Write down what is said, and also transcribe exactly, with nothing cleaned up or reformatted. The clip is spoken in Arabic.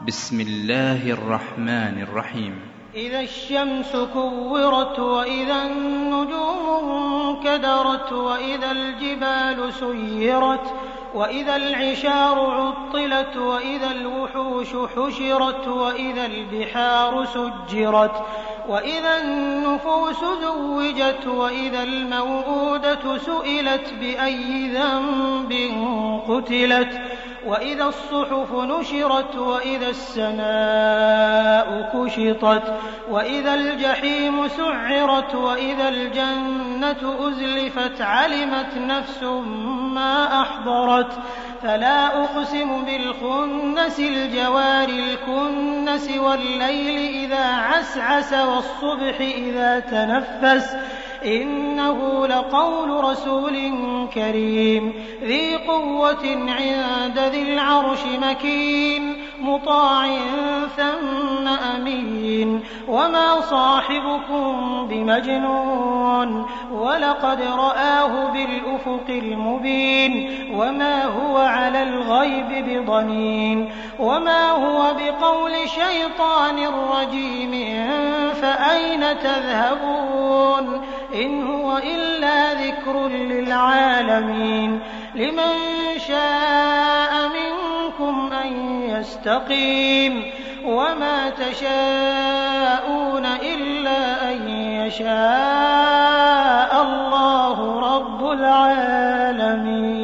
بسم الله الرحمن الرحيم. إذا الشمس كورت وإذا النجوم انكدرت وإذا الجبال سيرت وإذا العشار عطلت وإذا الوحوش حشرت وإذا البحار سجرت وإذا النفوس زوجت وإذا الموءودة سئلت بأي ذنب قتلت وإذا الصحف نشرت وإذا السماء كشطت وإذا الجحيم سعرت وإذا الجنة أزلفت علمت نفس ما أحضرت فلا أقسم بالخنس الجوار الكنس والليل إذا عسعس والصبح إذا تنفس إنه لقول رسول كريم ذي قوة عند ذي العرش مكين مطاع ثم أمين وما صاحبكم بمجنون ولقد رآه بالأفق المبين وما هو على الغيب بضنين وما هو بقول شيطان رجيم فأين تذهبون إن هو إلا ذكر للعالمين لمن شاء منكم أن يستقيم وما تشاءون إلا أن يشاء الله رب العالمين.